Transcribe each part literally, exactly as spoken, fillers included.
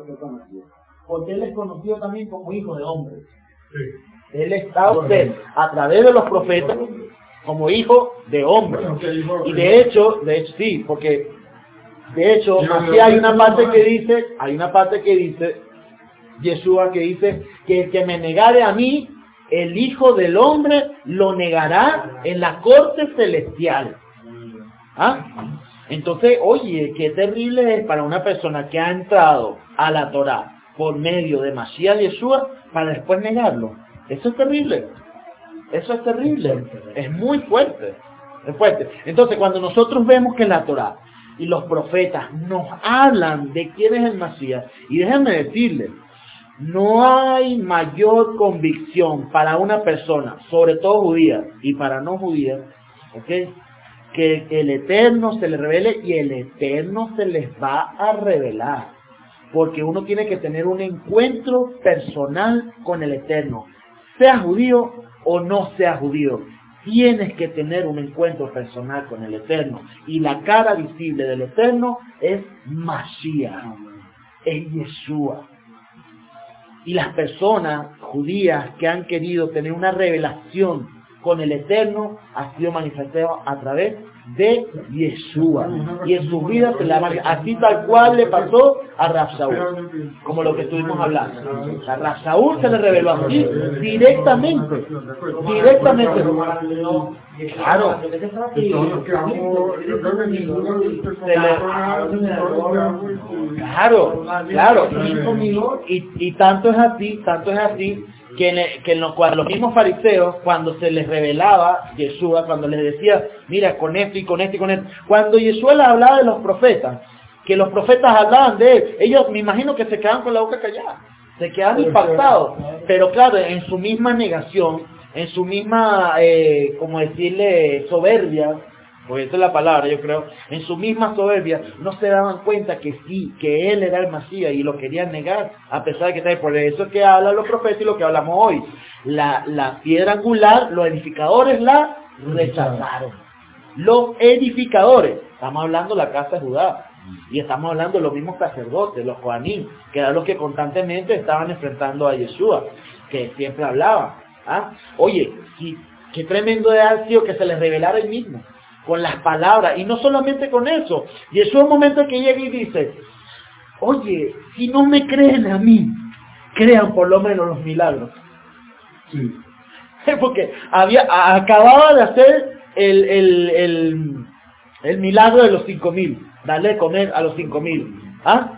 profeta Masías. Porque él es conocido también como hijo de hombre. Sí. Él está usted a través de los profetas como hijo de hombre. Y de hecho, de hecho sí, porque de hecho aquí hay una parte que dice, hay una parte que dice, Yeshua que dice que el que me negare a mí, el Hijo del Hombre lo negará en la corte celestial. ¿Ah? Entonces, oye, qué terrible es para una persona que ha entrado a la Torá por medio de Mashiach Yeshua para después negarlo. Eso es terrible. Eso es terrible. Es muy fuerte. Es fuerte. Entonces, cuando nosotros vemos que la Torá y los profetas nos hablan de quién es el Mashiach, y déjenme decirles, no hay mayor convicción para una persona, sobre todo judía y para no judía, ¿ok?, que el Eterno se les revele, y el Eterno se les va a revelar. Porque uno tiene que tener un encuentro personal con el Eterno. Sea judío o no sea judío, tienes que tener un encuentro personal con el Eterno. Y la cara visible del Eterno es Mashiach, es Yeshua. Y las personas judías que han querido tener una revelación con el Eterno ha sido manifestado a través de Yeshua. Y en sus vidas se la así tal cual le pasó a Rab Saúl, como lo que estuvimos hablando. A Rab Saúl se le reveló así directamente. Directamente. Claro. Se le... Claro, claro. Y, y, y tanto es así, tanto es así, que, en, que en lo cual los mismos fariseos, cuando se les revelaba Yeshua, cuando les decía, mira, con esto y con esto y con esto, cuando Yeshua les hablaba de los profetas, que los profetas hablaban de él, ellos me imagino que se quedaban con la boca callada, se quedaban impactados, pero claro, en su misma negación, en su misma, eh, como decirle, soberbia, porque esa es la palabra, yo creo, en su misma soberbia, no se daban cuenta que sí, que él era el Masías, y lo querían negar, a pesar de que está ahí. Por eso es que hablan los profetas y lo que hablamos hoy. La, la piedra angular, los edificadores la rechazaron. Los edificadores, estamos hablando de la casa de Judá, y estamos hablando de los mismos sacerdotes, los Kohanim, que eran los que constantemente estaban enfrentando a Yeshua, que siempre hablaban. ¿Ah? Oye, qué, qué tremendo de haber sido que se les revelara el mismo, con las palabras, y no solamente con eso. Y eso es un momento que llega y dice, oye, si no me creen a mí, crean por lo menos los milagros. Sí. Porque había, acababa de hacer el, el, el, el milagro de los cinco mil, darle de comer a los cinco mil. ¿Ah?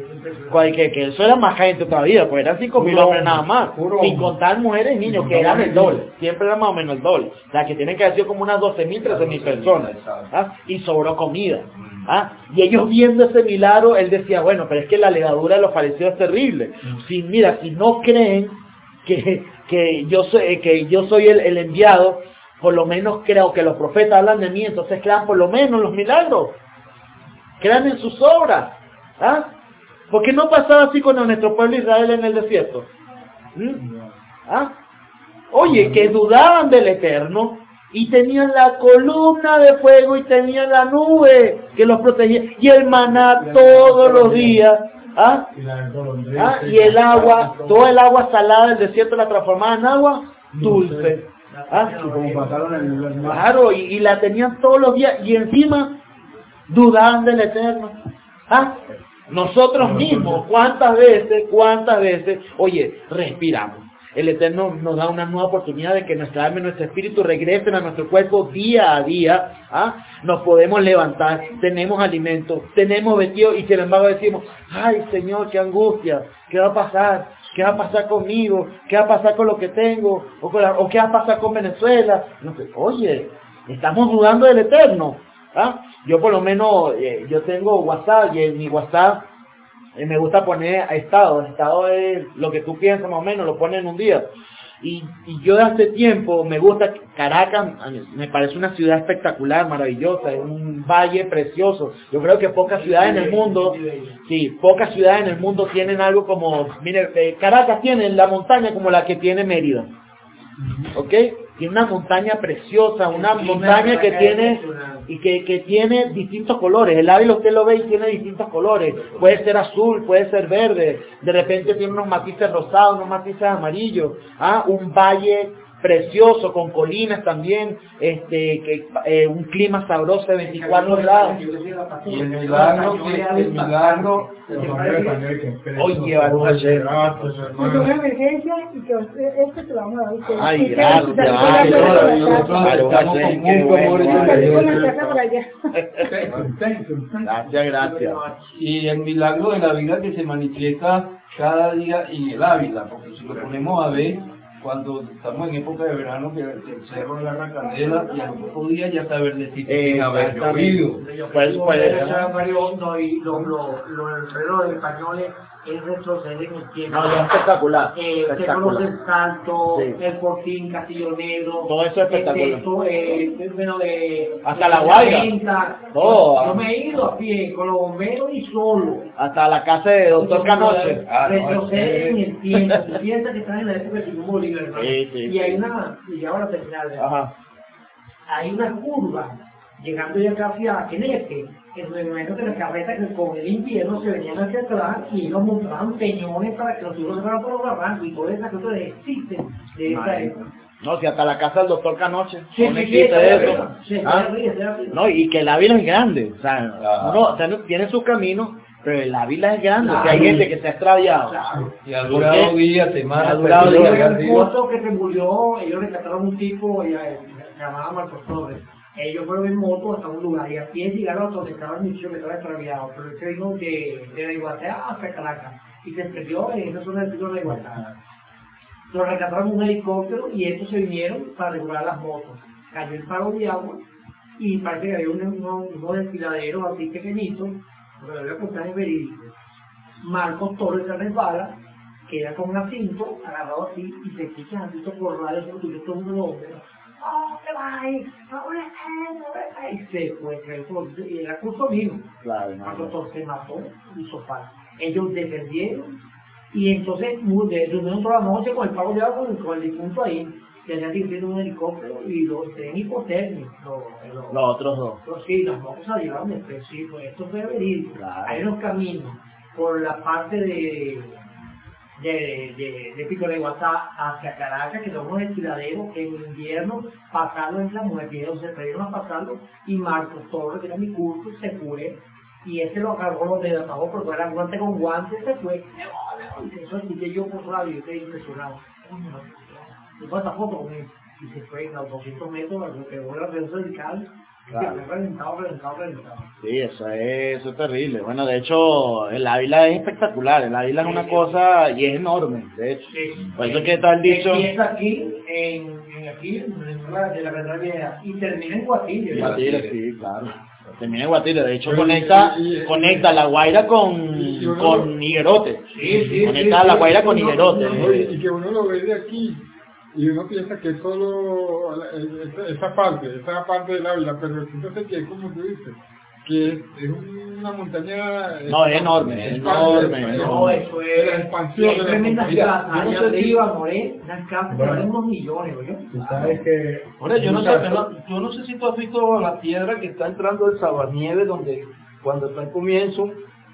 Que, que eso era más gente todavía, pues eran cinco mil hombres nada más, sin contar mujeres y niños, que eran el doble, siempre era más o menos el doble, o sea que tienen que haber sido como unas doce mil, trece mil personas, ¿ah? Y sobró comida, ¿ah? Y ellos viendo ese milagro, él decía, bueno, pero es que la levadura de los fariseos es terrible, si mira, si no creen que, que yo soy, que yo soy el, el enviado, por lo menos creo que los profetas hablan de mí, entonces crean por lo menos los milagros, crean en sus obras, ¿ah? ¿Por qué no pasaba así con nuestro pueblo Israel en el desierto? ¿Mm? ¿Ah? Oye, que dudaban del Eterno y tenían la columna de fuego y tenían la nube que los protegía y el maná todos los días. ¿Ah? ¿Ah? Y el agua, toda el agua salada del desierto la transformaban en agua dulce. ¿Ah? Claro, y, y la tenían todos los días y encima dudaban del Eterno. ¿Ah? Nosotros mismos, ¿cuántas veces, cuántas veces, oye, respiramos? El Eterno nos da una nueva oportunidad de que nuestra alma y nuestro espíritu regresen a nuestro cuerpo día a día. ¿Ah? Nos podemos levantar, tenemos alimento, tenemos vestido y sin embargo decimos, ay Señor, qué angustia, ¿qué va a pasar? ¿Qué va a pasar conmigo? ¿Qué va a pasar con lo que tengo? ¿O, con la, o qué va a pasar con Venezuela? No sé, oye, estamos dudando del Eterno. ¿Ah? Yo por lo menos, eh, yo tengo WhatsApp y en mi WhatsApp eh, me gusta poner estado. Estado es lo que tú piensas más o menos, lo pones en un día. Y, y yo de hace tiempo me gusta Caracas, me parece una ciudad espectacular, maravillosa, es un valle precioso. Yo creo que pocas ciudades en el mundo, sí, pocas ciudades en el mundo tienen algo como, mire, eh, Caracas tiene la montaña como la que tiene Mérida. ¿Ok? tiene una montaña preciosa, una montaña que tiene y que, que tiene distintos colores. El Ávila usted lo ve y tiene distintos colores. Puede ser azul, puede ser verde, de repente tiene unos matices rosados, unos matices amarillos. ¿Ah? Un valle precioso con colinas también, este, que eh, un clima sabroso de veinticuatro grados. Y el milagro, que, el milagro, oye, Baruch Hashem. Es una emergencia y que este te lo vamos a dar a ustedes. Ay, Y que- gracias, y que- vale. Baruch Hashem, qué bueno. Gracias, gracias. y el milagro de la vida que se manifiesta cada día en el Ávila, porque si lo ponemos a ver, cuando estamos en época de verano, que el cerro agarra candela y a los pocos días ya está verdecito sin haber llovido. Pues, pues, No, y lo, lo, lo del reloj de españoles es retroceder en el tiempo. no, es espectacular, Eh, se espectacular. conoce el Salto, Sí. el Fortín, Castillo Negro. Todo eso es espectacular. Esto, eh, bueno, de, Hasta La Guaira. Venta. Todo. Yo me he ido a pie con los bomberos y solo. Hasta la casa de doctor Canoche. Ah, no, Retroceder es- en el tiempo. Tú piensas que estás en la época de Simón Bolívar, hermano. Sí, sí, y sí. hay una, y ahora terminar, ¿verdad? Ajá. Hay una curva, llegando ya casi a Queneque, en el momento que las carretas que con el invierno se venían hacia atrás y ellos montaban peñones para que los hijos se fueran por los barrancos y todas esas cosas existen de esa Madre. época. No, si hasta la casa del doctor Canoche. Sí, no sí, existe sí, está eso. arriba. Sí, está ¿Ah? arriba, está arriba. No, y que el Ávila es grande. O sea, Ajá. uno o sea, no- tiene sus caminos, pero el Ávila es grande. Claro. Que hay gente que se ha extraviado. Claro. Y ha durado ¿Por qué? días, semanas, Ha durado pero días. llega El arriba. moto que se murió, ellos rescataron un tipo, y, eh, se llamaba Marcos Torres. Ellos fueron en moto hasta un lugar y a pie llegaron a donde estaba el muchacho que estaba extraviado, pero él se vino de, de la Iguatá hasta Caracas y se perdió en esa zona del pico de la Iguatá. Lo rescataron en un helicóptero y estos se vinieron para regular las motos. Cayó el paro de agua y parece que había unos, unos, unos desfiladeros así pequeñitos, porque lo voy a contar en verídico. Marcos Torres se resbala, queda con un asiento agarrado así y se escucha así por radio, se lo todo el mundo lo ve. ¡Oh, te vas! ¡No voy a hacer! ¡No voy a hacer! Y se fue, que eso- y era curso mío. Claro, Marcos no. Torres se mató, hizo falta. Ellos defendieron y entonces mu- de- durmieron toda la noche con el pago de agua con, con el difunto ahí. Y allá tienen un helicóptero y lo tenían hipotermia. Lo, lo, Los otros dos. pero sí, las motos se llevaron después, sí, pues esto fue verídico. Claro. Hay unos caminos por la parte de, de, de, de Pico de Iguatá hacia Caracas, que son unos desfiladeros que en invierno pasaron en la mujer, se atrevieron a pasarlo, y Marcos Torres, que era mi curso, se fue, y ese lo agarró los dedos, apagó, porque era guante con guante, se fue, y eso escuché yo por radio, yo quedé impresionado. Coño, y fue esta foto con él, y se fue a los doscientos metros, lo pegó la red cervical, Claro. que fue reventado, reventado, reventado. Sí, eso es, eso es terrible. Bueno, de hecho, el Ávila es espectacular. El Ávila es una cosa y es enorme, de hecho. Sí. Por eso es que está el dicho. Empieza aquí, en, en aquí, en la, de la Catedral Vieja, y termina en Guatire. ¿verdad? Guatire, sí, claro. Termina en Guatire. De hecho, conecta, conecta La Guaira con, con Higuerote. Sí, sí, Conecta sí, La sí, Guaira sí, con no, Higuerote. No, y, y que uno lo ve de aquí y uno piensa que es solo la- el- esa, esa parte, esa parte del Ávila, pero entonces que como tú dices, que es, es una montaña... No, es enorme, es enorme. No, eso La es. expansión Y hay de la tremendas montaña. casas. Mira, Allá yo no sé si- arriba, More, unas casas que Bueno. valen unos millones, ¿oye? Tú sabes que... Ahora, yo no sé, muchas- pero yo no sé si tú has visto la piedra que está entrando del Sabanieve, donde cuando está el comienzo,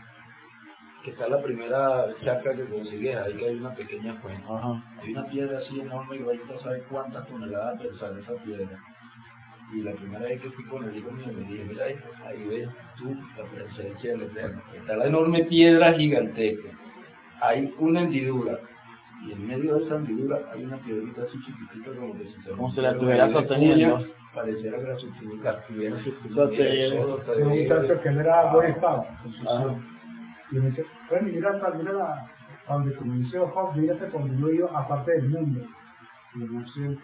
que está la primera chacra que consigues, ahí que hay una pequeña fuente. Ajá. Hay una piedra así enorme y ahorita sabes cuántas toneladas pesa esa piedra. Y la primera vez que fui con el hijo mío me dije, mira, ahí, ahí ves tú la presencia del Eterno. Está la enorme piedra gigantesca. Hay una hendidura. Y en medio de esa hendidura hay una piedrita así chiquitita como que si se Como si la estuviera puñas, sosteniendo. Pareciera que la estuviera estuviera Sosteniendo. de un muchacho que él era buen estado. Ajá. Y me dice, bueno, mira, mira la, donde comenzó Job, mírate cuando yo iba aparte del mundo. Y yo no siento.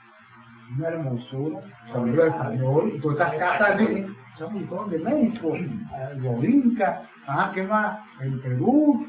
Una hermosura, sonido de español, y todas estas casas de, son un montón de México, los incas, ah, ¿qué más? En Perú.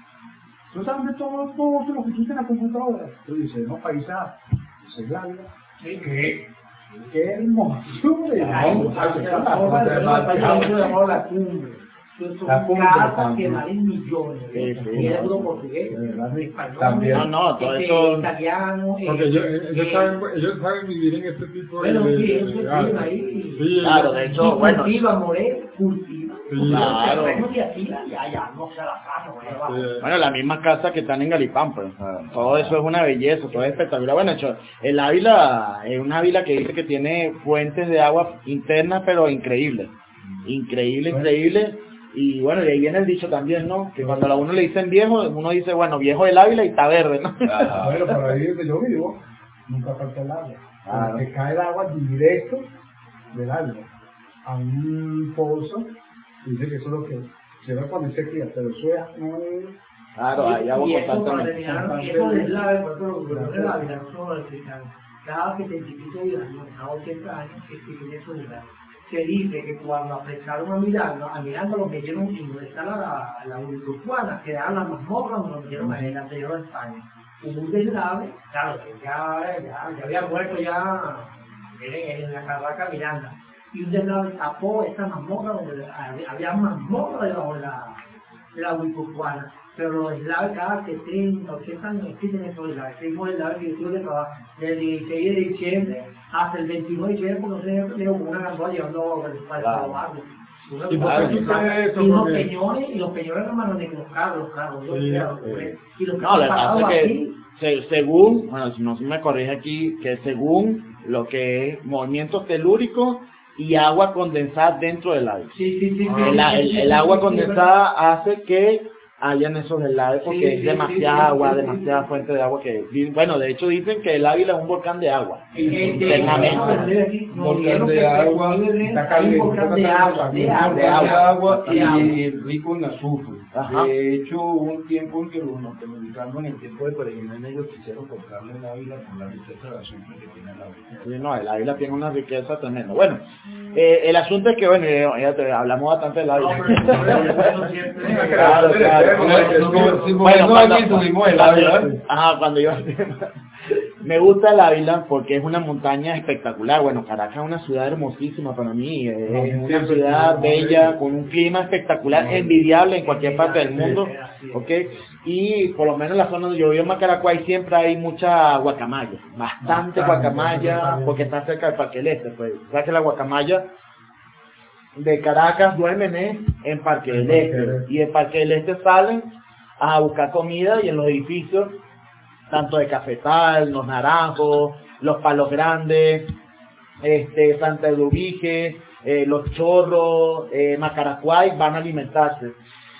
¿Tú sabes de todo, todo lo que existe en la computadora? Tú dices, no, paisaje, dice Glavia. Sí, ¿qué? Qué hermosura. Ay, ¿no? la zona de la cumbre. Son La punta casas que también. valen millones. Sí, sí, y es no. puro portugués, De verdad, sí. español, También. No, no, todo este, eso- italiano. Porque eh, ellos, ellos, eh, saben, ellos saben vivir en este tipo Bueno, de... sí, de- ellos de viven arte. ahí. Sí, Claro, de ellos- hecho, bueno. Cultiva, More, cultiva. Sí, claro. Terrenos de aquí, ya, ya, no sé la casa, por ahí abajo. Sí. Bueno, las mismas casas que están en Galipán, pues, o sea, todo eso es una belleza, todo es espectacular. Bueno, hecho, el Ávila es una Ávila que dice que tiene fuentes de agua internas, pero increíbles. Increíble, increíble. Y bueno, de ahí viene el dicho también, ¿no? Que cuando a uno le dicen viejo, uno dice, bueno, viejo del Ávila y está verde, ¿no? Ajá. Bueno, por ahí donde yo vivo, nunca falta el agua. Claro. Porque cae el agua directo del agua a un pozo. Y dice que eso es lo que se ve cuando se cría, pero eso es un... Claro, hay agua y eso para constantemente. terminar, eso del eslave, por ejemplo, los del Ávila, no solo los cristianos, cada setenta y pico de años, cada ochenta años, que siguen eso del Ávila. Se dice que cuando apresaron a Miranda, a Miranda lo metieron en donde está la, la Guipuzcoana, que eran las mazmorras, donde lo metieron en el anterior de España. Hubo un deslave, claro, que ya, ya, ya había muerto ya en, en la carraca Miranda. Y un deslave tapó esa mazmorra donde había, había mazmorra debajo de la, de la Guipuzcoana. Pero los eslaves cada setenta, ochenta años existen esos eslaves. Seguimos eslaves que yo tuve que trabajar desde el dieciséis de diciembre hasta el veintinueve de diciembre, porque no sé, leo con una gandola llevando para Claro. el barrio. ¿Y por qué sucede eso? Y los Porque- peñones, y los peñones hermanos de los carros, los carros, los Sí, carros, sí. y los que No, lo han que pasa pasado es que, aquí, se- según, bueno, si no se me corrige aquí, que según lo que es movimientos telúricos y agua condensada dentro del agua. sí, sí, sí, sí, El, sí, el- sí, el sí, agua sí, condensada hace que hayan esos helados porque Sí, es sí, demasiada sí, sí, agua, sí, sí, demasiada sí. fuente de agua que, bueno, de hecho dicen que el Ávila es un volcán de agua. Eh, eh, internamente. eso me debe decir, no, Volcán dijeron de que agua, Peñuelos está hay un caliente, volcán de está agua, de caliente, agua, de agua de agua. y rico en azufre. Ajá. De hecho, hubo un tiempo en que los norteamericanos, en el tiempo de peregrinaje, ellos quisieron cortarle el Ávila por la riqueza de azufre que tiene el Ávila. Sí, no, el Ávila tiene una riqueza tremenda. Bueno, eh, el asunto es que, bueno, ya, ya te- hablamos bastante del No, Ávila. pero eso siempre- Claro, claro. Como- si por Bueno, eso cuando- aquí tuvimos el cuando- Ávila. Ajá, cuando yo me gusta el Ávila porque es una montaña espectacular. Bueno, Caracas es una ciudad hermosísima para mí, es una siempre ciudad sí, bella, sí. con un clima espectacular, envidiable en cualquier parte del mundo, ¿ok? Y por lo menos en la zona donde yo vivo en Macaracuay siempre hay mucha guacamaya, bastante Bastante, guacamaya, bastante. porque está cerca del Parque del Este, pues, sabes que la guacamaya de Caracas duermen ¿eh? en Parque del En Parque Este, del Este. y de Parque del Este salen a buscar comida y en los edificios, tanto de Cafetal, Los Naranjos, Los Palos Grandes, este, Santa Eduvige, eh, Los Chorros, eh, Macaracuay, van a alimentarse.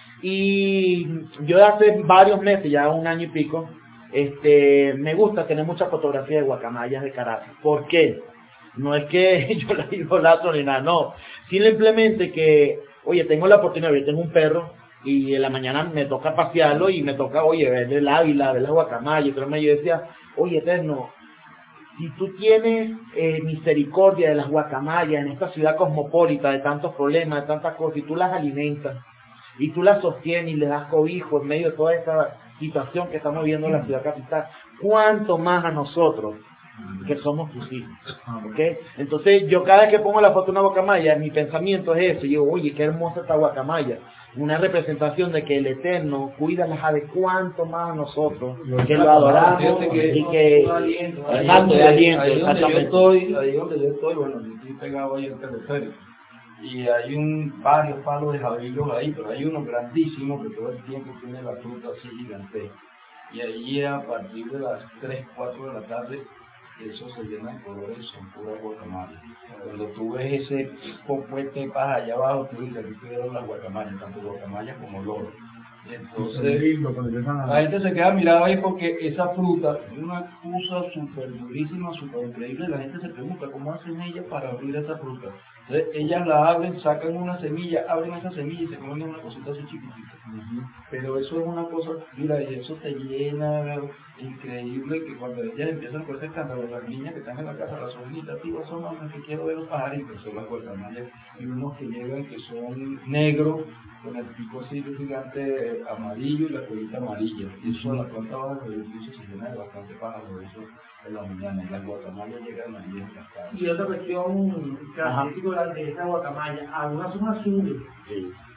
Y yo hace varios meses, ya un año y pico, este, me gusta tener muchas fotografías de guacamayas de Caracas. ¿Por qué? No es que yo la idolatro ni nada, no. Simplemente que, oye, tengo la oportunidad, yo tengo un perro, y en la mañana me toca pasearlo y me toca, oye, ver el Ávila, ver las guacamayas. Entonces yo decía, oye, Eterno, si tú tienes eh, misericordia de las guacamayas en esta ciudad cosmopolita de tantos problemas, de tantas cosas, y tú las alimentas, y tú las sostienes y les das cobijo en medio de toda esta situación que estamos viviendo en la ciudad capital, ¿cuánto más a nosotros que somos tus hijos? ¿Ok? Entonces yo cada vez que pongo la foto de una guacamaya, mi pensamiento es eso, y digo, oye, qué hermosa esta guacamaya, una representación de que el Eterno cuida las aves cuánto más a nosotros, que lo adoramos Fíjate que- y que Ahí exacto, donde- de aliento, ahí donde yo exactamente. estoy, ahí donde yo estoy, bueno, yo estoy pegado ahí al teleférico. Y hay un varios palos de jabillos ahí, pero hay uno grandísimo que todo el tiempo tiene la fruta así gigantesca. Y ahí a partir de las tres, cuatro de la tarde, eso se llena de colores, son puras guacamayas. Cuando tú ves ese pocuete de paja allá abajo, tú dices, aquí quedaron las guacamayas, tanto guacamayas como loros. Y Es entonces, lindo cuando llegan a... la gente se queda mirada ahí porque esa fruta es una cosa súper durísima, súper increíble. La gente se pregunta cómo hacen ellas para abrir esa fruta. Entonces ellas la abren, sacan una semilla, abren esa semilla y se comen una cosita así chiquitita. Pero eso es una cosa, mira, y eso te llena, increíble, que cuando ellas empiezan con ese escándalo, las niñas que están en la casa, las sobrinitas, tío, son mamás que quiero ver los pajaritos, son las guacamayas, y unos que llegan que son negros, con el pico así de gigante amarillo y la colita amarilla. Y eso a la planta baja del edificio se llena de bastante pájaros, eso en la mañana, y las guacamayas llegan ahí en las casas. Y otra cuestión característica de esa guacamaya, algunas son azules Sí.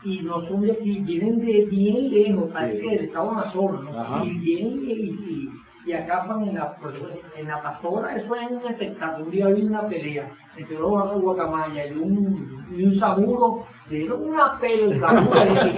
y no son de aquí, vienen de bien lejos, parece que del estado Amazonas, ¿no? Y vienen y, y, y acaban en la, en la pastora. Eso es un espectáculo. Un día vi una pelea entre dos guacamayas y un, y un saburo. Le dieron una pelea, el saburo,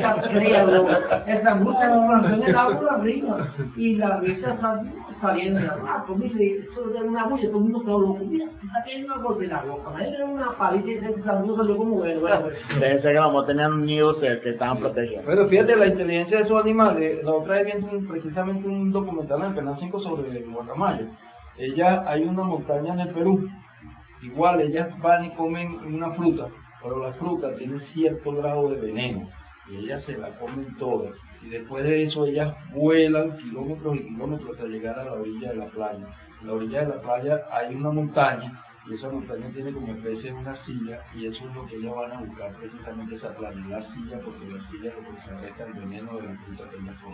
el saburo se lanzó en el agua arriba y la bestia saliendo de la pues dice, eso era una bulla, todo el mundo quedó loco. Mira, está cayendo una golpe de la guacamaya, era una palita y ese saburo salió como bueno. Debe ser que vamos a tener un nido que estaban protegidos. Pero fíjate, la inteligencia de esos animales, la otra vez viendo un, precisamente un documental en Canal cinco sobre el guacamayo. Ella, hay una montaña en el Perú, igual ellas van y comen una fruta, pero la fruta tiene cierto grado de veneno, y ellas se la comen todas, y después de eso ellas vuelan kilómetros y kilómetros hasta llegar a la orilla de la playa. En la orilla de la playa hay una montaña, y esa montaña tiene como especie de una silla, y eso es lo que ellas van a buscar, precisamente esa playa, la silla, porque la silla es lo que se arresta el veneno de la fruta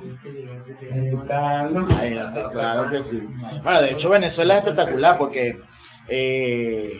que ellas comen. Ay, claro que sí. Bueno, de hecho Venezuela es espectacular porque eh,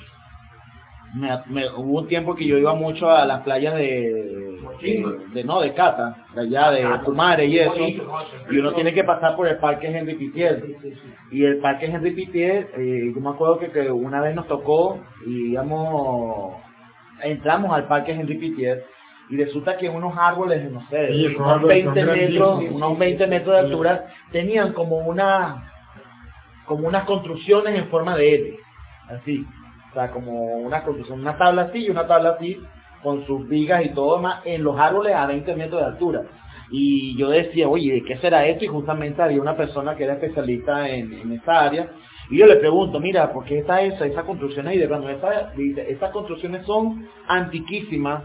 me, me, hubo un tiempo que yo iba mucho a las playas de, de, de no, de Cata, de allá de Tumare y eso, y uno tiene que pasar por el parque Henry Pittier. Y el parque Henry Pittier, eh, yo me acuerdo que, que una vez nos tocó y digamos, entramos al parque Henry Pittier y resulta que unos árboles, no sé, sí, unos veinte metros, unos veinte metros de altura, tenían como una, como unas construcciones en forma de L, así, o sea, como una construcción, una tabla así y una tabla así, con sus vigas y todo más, en los árboles a veinte metros de altura. Y yo decía, oye, ¿de qué será esto? Y justamente había una persona que era especialista en, en esa área, y yo le pregunto, mira, ¿por qué está esa, esa construcción ahí? De cuando esa, esas construcciones son antiquísimas,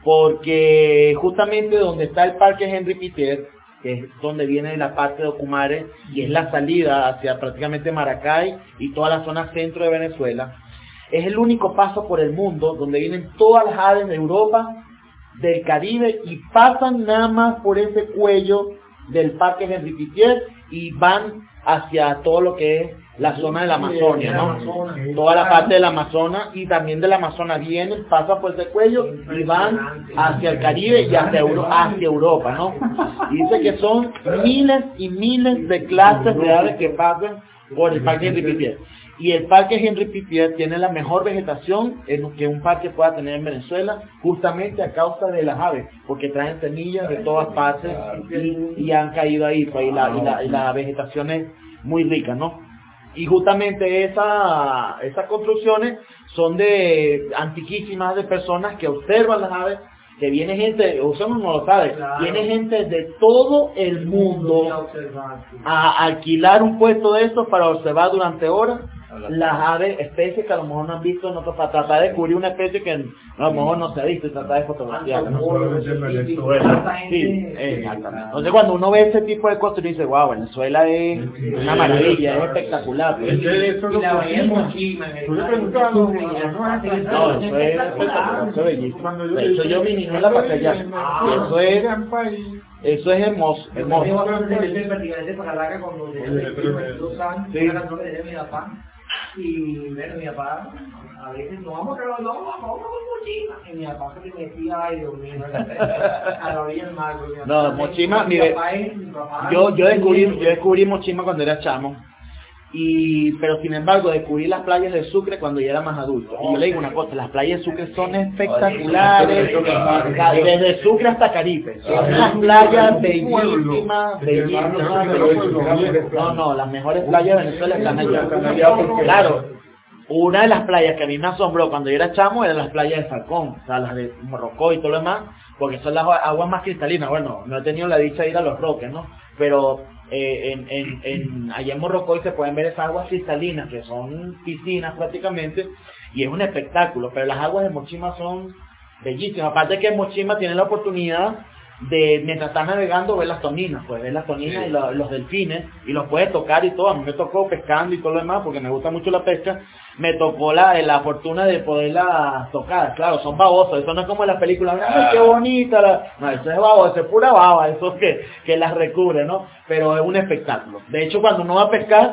porque justamente donde está el parque Henry Pittier, que es donde viene la parte de Ocumare, y es la salida hacia prácticamente Maracay y toda la zona centro de Venezuela, es el único paso por el mundo donde vienen todas las aves de Europa, del Caribe, y pasan nada más por ese cuello del parque Henry Pittier y van hacia todo lo que es la zona del Amazonia, ¿no? Toda la parte del Amazonas y también del Amazonas vienen, pasan por ese cuello y van hacia el Caribe y hacia, Euro, hacia Europa, ¿no? Y dice que son miles y miles de clases de aves que pasan por el parque Henry Pittier. Y el parque Henry Pittier tiene la mejor vegetación en que un parque pueda tener en Venezuela, justamente a causa de las aves, porque traen semillas de todas partes y, y han caído ahí, pues, y, la, y, la, y la vegetación es muy rica, ¿no? Y justamente esa, esas construcciones son de antiquísimas, de personas que observan las aves, que viene gente, usted no lo sabe, claro, viene gente de todo el mundo a alquilar un puesto de estos para observar durante horas las aves, especies que a lo mejor no han visto en otro, para tratar de descubrir una especie que a lo mejor no se ha visto y tratar de fotografiar, ¿no? Sí, exactamente. Entonces cuando uno ve ese tipo de cosas y dice, wow, Venezuela es una maravilla, es espectacular. Pues. Y la bahía de Mochima, no, eso es espectacular, eso es bellísimo. De hecho yo me inicié en la pasé allá. Eso es, eso es hermoso, hermoso. Y bueno, mi papá, a veces no vamos a trabajar, no, vamos a Mochima. Y mi papá se metía, ay Dios mío, a la orilla del mar. No, Mochima, mire, yo, yo descubrí, yo descubrí Mochima cuando era chamo. Y, pero sin embargo descubrí las playas de Sucre cuando ya era más adulto. Y yo le digo una cosa, las playas de Sucre son espectaculares, desde Sucre hasta Caribe. Son unas playas bellísimas, bellísimas, bellísimas. No, no, las mejores playas de Venezuela están allá. Claro, una de las playas que a mí me asombró cuando yo era chamo eran las playas de Falcón, o sea, las de Morrocoy y todo lo demás, porque son las aguas más cristalinas. Bueno, no he tenido la dicha de ir a Los Roques, ¿no? Pero Eh, en, en, en, allá en Morrocoy se pueden ver esas aguas cristalinas que son piscinas prácticamente y es un espectáculo, pero las aguas de Mochima son bellísimas. Aparte que en Mochima tienen la oportunidad de, mientras estás navegando, ver las toninas, pues ver las toninas y lo, los delfines y los puedes tocar y todo. A mí me tocó pescando y todo lo demás porque me gusta mucho la pesca. Me tocó la, la fortuna de poderla tocar. Claro, son babosos, eso no es como en las películas, ¡ay, qué bonita! La... No, eso es baboso, eso es pura baba, eso es que, que las recubre, ¿no? Pero es un espectáculo. De hecho, cuando uno va a pescar,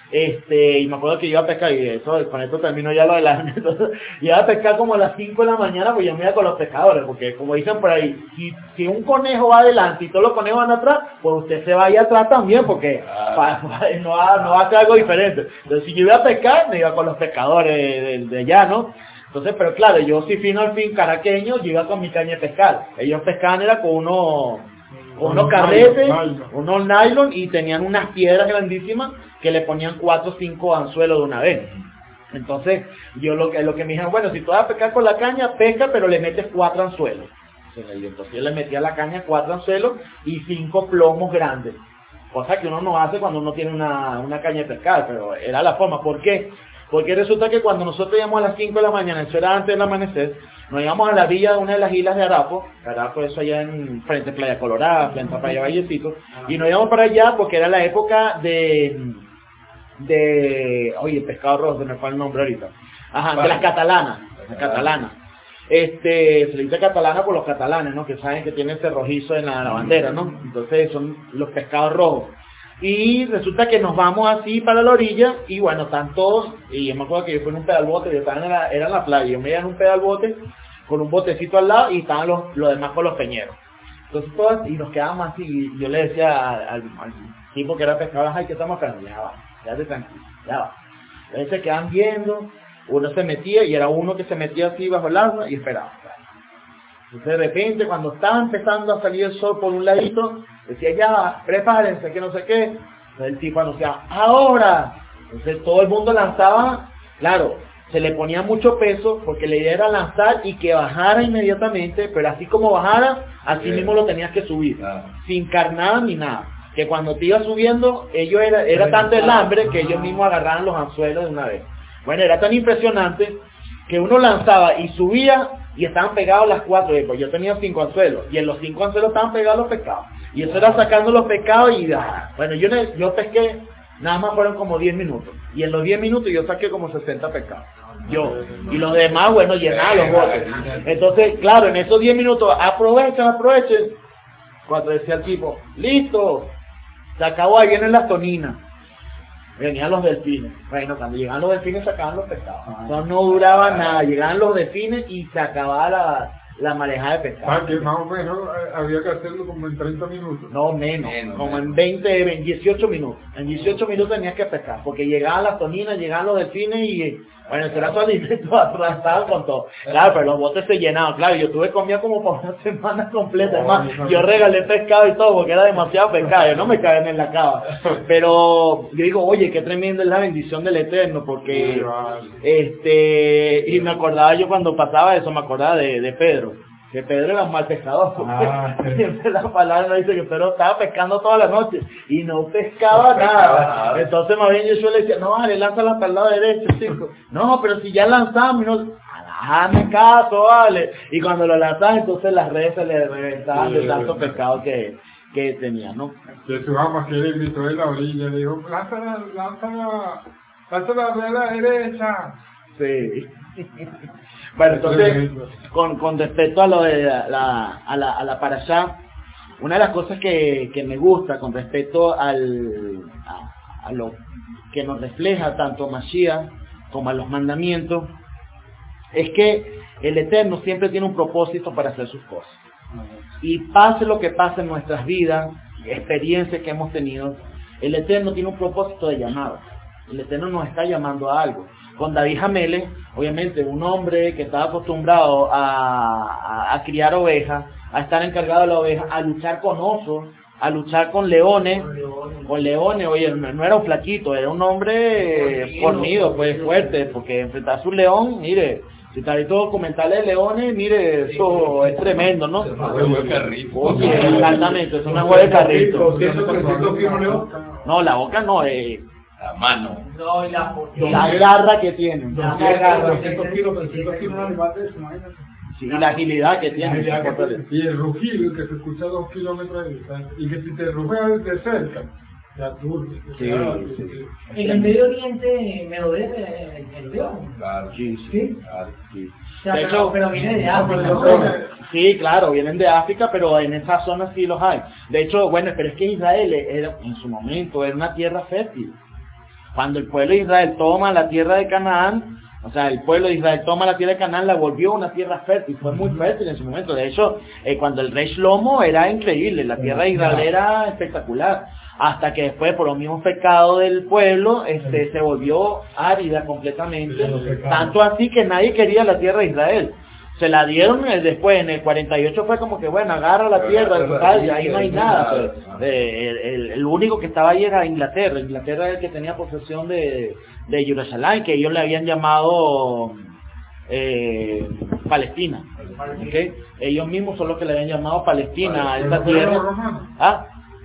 Este, y me acuerdo que iba a pescar, y eso, con esto termino ya lo de la... Entonces, iba a pescar como a las cinco de la mañana, pues yo me iba con los pescadores, porque como dicen por ahí, si, si un conejo va adelante y todos los conejos van atrás, pues usted se va ahí atrás también, porque pa, pa, no, va, no va a hacer algo diferente. Entonces, si yo iba a pescar, me iba con los pescadores de, de, de allá, ¿no? Entonces, pero claro, yo si fino al fin caraqueño, yo iba con mi caña de pescar. Ellos pescaban era con unos, con unos carretes, unos nylon, y tenían unas piedras grandísimas que le ponían cuatro o cinco anzuelos de una vez. Entonces, yo lo que, lo que me dijeron, bueno, si tú vas a pescar con la caña, pesca, pero le metes cuatro anzuelos. Entonces yo le metía a la caña cuatro anzuelos y cinco plomos grandes. Cosa que uno no hace cuando uno tiene una, una caña de pescar, pero era la forma. ¿Por qué? Porque resulta que cuando nosotros íbamos a las cinco de la mañana, eso era antes del amanecer, nos íbamos a la villa de una de las islas de Arapo, Arapo eso allá en frente a Playa Colorada, frente a Playa Vallecito, y nos íbamos para allá porque era la época de, de, oye, pescado rojo, se me fue el nombre ahorita, ajá, de las catalanas, las catalanas. Este, se le dice catalana por los catalanes, ¿no? Que saben que tiene ese rojizo en la, la bandera, ¿no? Entonces son los pescados rojos. Y resulta que nos vamos así para la orilla, y bueno, están todos, y yo me acuerdo que yo fui en un pedalbote, yo estaba en la, era en la playa, yo me iba en un pedalbote, con un botecito al lado, y estaban los, los demás con los peñeros. Entonces todas, y nos quedamos así, y yo le decía al, al, al tipo que era pescador, ay, ¿qué estamos esperando? Ya va, quédate tranquilo, ya va. Entonces se quedan viendo, uno se metía, y era uno que se metía así bajo el agua, y esperaba. Entonces de repente, cuando estaba empezando a salir el sol por un ladito, decía, ya, prepárense, que no sé qué. Entonces el tipo anunciaba, ¡ahora! Entonces todo el mundo lanzaba, claro, se le ponía mucho peso, porque la idea era lanzar y que bajara inmediatamente, pero así como bajara, así mismo lo tenías que subir, sin carnada ni nada. Que cuando te iba subiendo, ellos era, era tanto el hambre que ellos mismos agarraban los anzuelos de una vez. Bueno, era tan impresionante que uno lanzaba y subía, y estaban pegados las cuatro, pues yo tenía cinco anzuelos, y en los cinco anzuelos estaban pegados los pescados, y eso era sacando los pescados, y ah, bueno, yo, yo pesqué, nada más fueron como diez minutos, y en los diez minutos yo saqué como sesenta pescados, yo, y los demás, bueno, llenaba los botes. Entonces, claro, en esos diez minutos, aprovechen, aprovechen, cuando decía el tipo, listo, se acabó, ahí vienen las toninas. Venían los delfines. Bueno, cuando llegaban los delfines sacaban los pescados. Eso no duraba nada. Llegaban los delfines y se acababa la, la marejada de pescado. Ah, que más o menos había que hacerlo como en treinta minutos. No, menos. menos como menos. en veinte, en dieciocho minutos. En dieciocho minutos tenías que pescar. Porque llegaban las toninas, llegaban los delfines y... Bueno, ese era su alimento atrasado con todo. Claro, pero los botes se llenaban. Claro, yo tuve comida como por una semana completa. Además, yo regalé pescado y todo porque era demasiado pescado. Yo no me caen en la cava. Pero yo digo, oye, qué tremenda es la bendición del Eterno. Porque, este, y me acordaba yo cuando pasaba eso, me acordaba de, de Pedro. Que Pedro era un mal pescador. Ah, sí. Siempre la palabra dice que Pedro estaba pescando toda la noche y no pescaba no nada. nada. Entonces más bien yo le decía, no vale, lánzala para el lado derecho, chico. No, pero si ya lanzamos, no, dame caso, vale. Y cuando lo lanzaba, entonces las redes se le reventaban sí, de tanto sí. pescado que, que tenía, ¿no? Que su ama que le gritó en la orilla, le dijo, lánzala, lánzala, lánzala a la derecha. Sí. Bueno, entonces, con, con respecto a lo de la, la, a la, a la parashá, una de las cosas que, que me gusta con respecto al, a, a lo que nos refleja tanto Mashiach como a los mandamientos, es que el Eterno siempre tiene un propósito para hacer sus cosas. Y pase lo que pase en nuestras vidas, experiencias que hemos tenido, el Eterno tiene un propósito de llamado. El Eterno nos está llamando a algo. Con David Hamele, obviamente un hombre que estaba acostumbrado a, a, a criar ovejas, a estar encargado de la oveja, a luchar con osos, a luchar con leones, con leones, oye, no, no era un flaquito, era un hombre fornido, pues fuerte, porque enfrentarse a un león, mire, si te has visto documentales de leones, mire, eso es tremendo, ¿no? Oye, exactamente, es una hueá de carrito. No, la boca no, eh. La mano. No, y la, la garra que tiene. La garra. doscientos kilos, trescientos kilos, un animal de eso, imagínate. Sí, y la agilidad que tiene. La agilidad que, y el rugido que se escucha a dos kilómetros de distancia. Y que si te rugea desde cerca, te aturde. Sí, sí. En el Medio Oriente me lo debe el león. Claro, sí, sí. ¿Sí? Claro, sí. O sea, de pero, hecho, pero viene de África. Sí, claro, vienen de África, pero en esa zona sí los hay. De hecho, bueno, pero es que Israel era, en su momento era una tierra fértil. Cuando el pueblo de Israel toma la tierra de Canaán, o sea, el pueblo de Israel toma la tierra de Canaán, la volvió una tierra fértil, fue muy fértil en su momento. De hecho, eh, cuando el rey Shlomo era increíble, la tierra de Israel era espectacular. Hasta que después, por los mismos pecados del pueblo, este, se volvió árida completamente. Tanto así que nadie quería la tierra de Israel. Se la dieron eh, después, en el cuarenta y ocho fue como que, bueno, agarra la tierra, total, y ahí no hay nada. Pues. Eh, el, el, el único que estaba ahí era Inglaterra. Inglaterra era el que tenía posesión de, de Jerusalén, que ellos le habían llamado eh, Palestina. ¿Okay? Ellos mismos son los que le habían llamado Palestina a esa tierra. ¿Ah?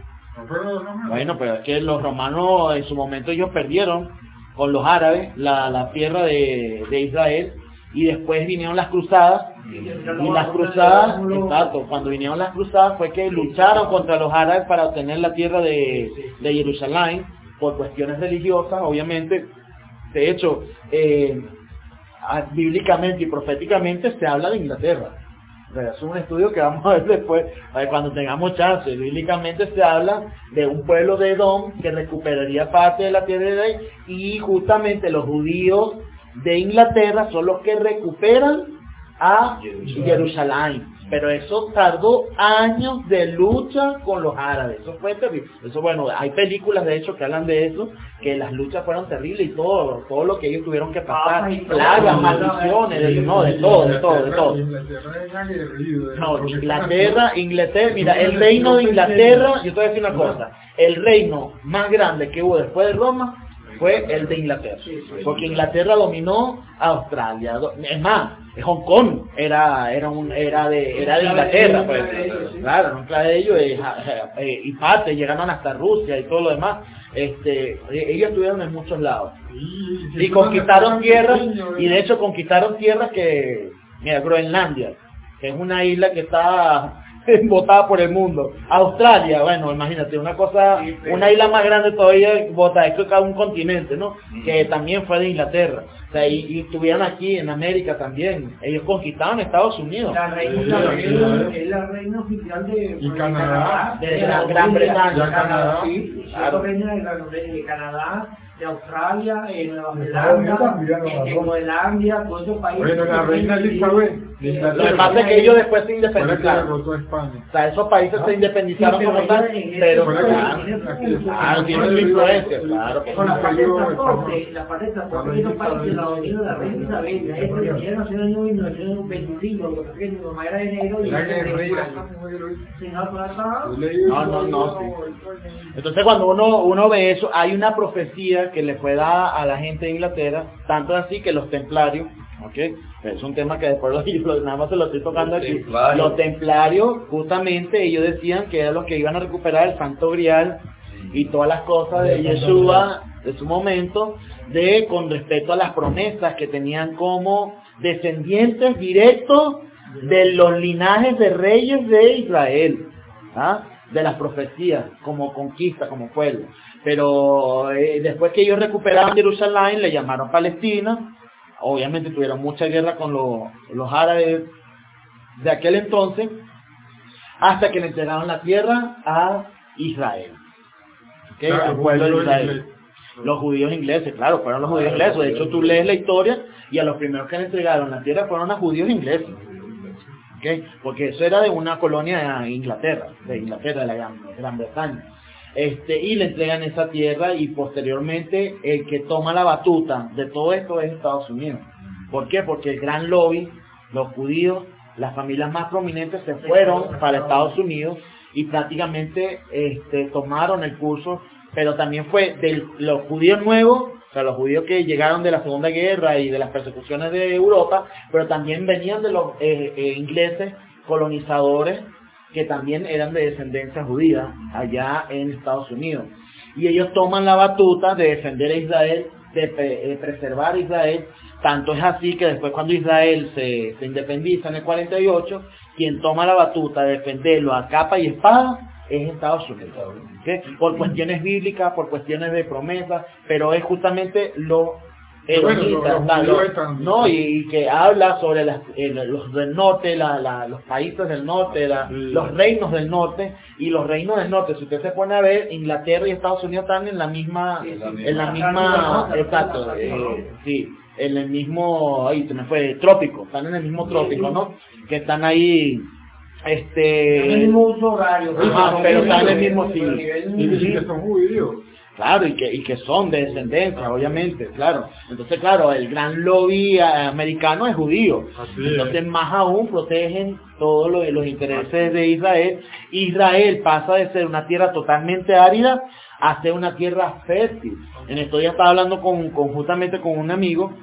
Bueno, pero es que los romanos en su momento ellos perdieron con los árabes la, la tierra de, de Israel. Y después vinieron las cruzadas, y las cruzadas, exacto, cuando vinieron las cruzadas fue que lucharon contra los árabes para obtener la tierra de, de Jerusalén, por cuestiones religiosas, obviamente. De hecho, eh, bíblicamente y proféticamente se habla de Inglaterra. O sea, es un estudio que vamos a ver después, a ver, cuando tengamos chance. Bíblicamente se habla de un pueblo de Edom que recuperaría parte de la tierra de Israel, y justamente los judíos de Inglaterra son los que recuperan a Jerusalén. Pero eso tardó años de lucha con los árabes. Eso fue terrible. Eso, bueno, hay películas de hecho que hablan de eso, que las luchas fueron terribles y todo, todo lo que ellos tuvieron que pasar, plagas, maldiciones, de, no, de todo, de todo, de todo. No, Inglaterra, Inglaterra, mira, el reino de Inglaterra, yo te voy a decir una cosa, el reino más grande que hubo después de Roma fue el de Inglaterra, porque Inglaterra dominó a Australia, es más, Hong Kong era era un era de era de Inglaterra, pues, claro, no claro de ellos, eh, eh, y parte llegaron hasta Rusia y todo lo demás. Este, ellos estuvieron en muchos lados y conquistaron tierras, y de hecho conquistaron tierras que, mira, Groenlandia, que es una isla que está botada por el mundo. Australia, bueno, imagínate, una cosa, una isla más grande todavía botada, es que un continente, ¿no? Que también fue de Inglaterra. O sea, y, y estuvieron aquí en América también. Ellos conquistaron Estados Unidos. La reina, la reina, es la reina oficial de, y Canadá, de, de Gran, Gran Bretaña. Canadá, sí, claro. La reina de, de Canadá, de Australia, eh, Nueva Zelanda, eh, Groenlandia, todos esos países. Bueno, la reina Elizabeth. Lo que pasa es que ellos después se independizaron. España. O sea, esos países se independizaron Sí, como pero tal, ella- pero ella- claro, claro, tienen su influencia, claro. Con la parte del transporte, la parte del transporte de esos países, la domina la reina Isabel, la gente que quiere nacer en mil novecientos veinticinco, lo que pasa es que mi mamá era de enero y Era ella que era reina, de esa mujer lo hizo. Sí, no, pero acá- No, no, no, sí. Entonces cuando uno uno ve eso, hay una profecía que le fue dada a la gente de Inglaterra, tanto así que los templarios, ¿ok? Es un tema que después lo, nada más se lo estoy tocando Los aquí. templarios. Los templarios, justamente, ellos decían que eran los que iban a recuperar el Santo Grial y todas las cosas de Yeshua de su momento, de con respecto a las promesas que tenían como descendientes directos de los linajes de reyes de Israel, ¿ah? De las profecías, como conquista, como pueblo. Pero eh, después que ellos recuperaron Jerusalén, le llamaron Palestina. Obviamente tuvieron mucha guerra con los, los árabes de aquel entonces, hasta que le entregaron la tierra a Israel, ¿okay? Claro, Al pueblo de judíos Israel. ingleses. Los judíos ingleses, claro, fueron los judíos ingleses. De hecho, tú lees la historia y a los primeros que le entregaron la tierra fueron a judíos ingleses. ¿Okay? Porque eso era de una colonia de Inglaterra, de Inglaterra, de la Gran, Gran Bretaña. Este, y le entregan esa tierra, y posteriormente el que toma la batuta de todo esto es Estados Unidos. ¿Por qué? Porque el gran lobby, los judíos, las familias más prominentes se fueron para Estados Unidos y prácticamente este, tomaron el curso, pero también fue de los judíos nuevos, o sea, los judíos que llegaron de la Segunda Guerra y de las persecuciones de Europa, pero también venían de los eh, eh, ingleses colonizadores que también eran de descendencia judía allá en Estados Unidos. Y ellos toman la batuta de defender a Israel, de pre eh, preservar a Israel. Tanto es así que después, cuando Israel se, se independiza en el cuarenta y ocho, quien toma la batuta de defenderlo a capa y espada es Estados Unidos, ¿okay? Por cuestiones bíblicas, por cuestiones de promesas, pero es justamente lo edomita, los tal, judíos ¿no? están- No, y, y que habla sobre las, eh, los del norte, la, la, los países del norte, la- Sí. los reinos del norte, y los reinos del norte, si usted se pone a ver, Inglaterra y Estados Unidos están en la misma, Sí, sí. en la misma, exacto, eh, sí, en el mismo, ahí se me fue, trópico, están en el mismo trópico, ¿no? Que están ahí, este... En el mismo uso horario. Ajá, pero están en el mismo Pero a siglo. nivel- Y dicen que son judíos. Claro, y que, y que son de descendencia, obviamente, claro. Entonces, claro, el gran lobby eh, americano es judío. Así es. Entonces, más aún protegen todos lo- los intereses de Israel. Israel pasa de ser una tierra totalmente árida a ser una tierra fértil. En esto ya estaba hablando con, con justamente con un amigo,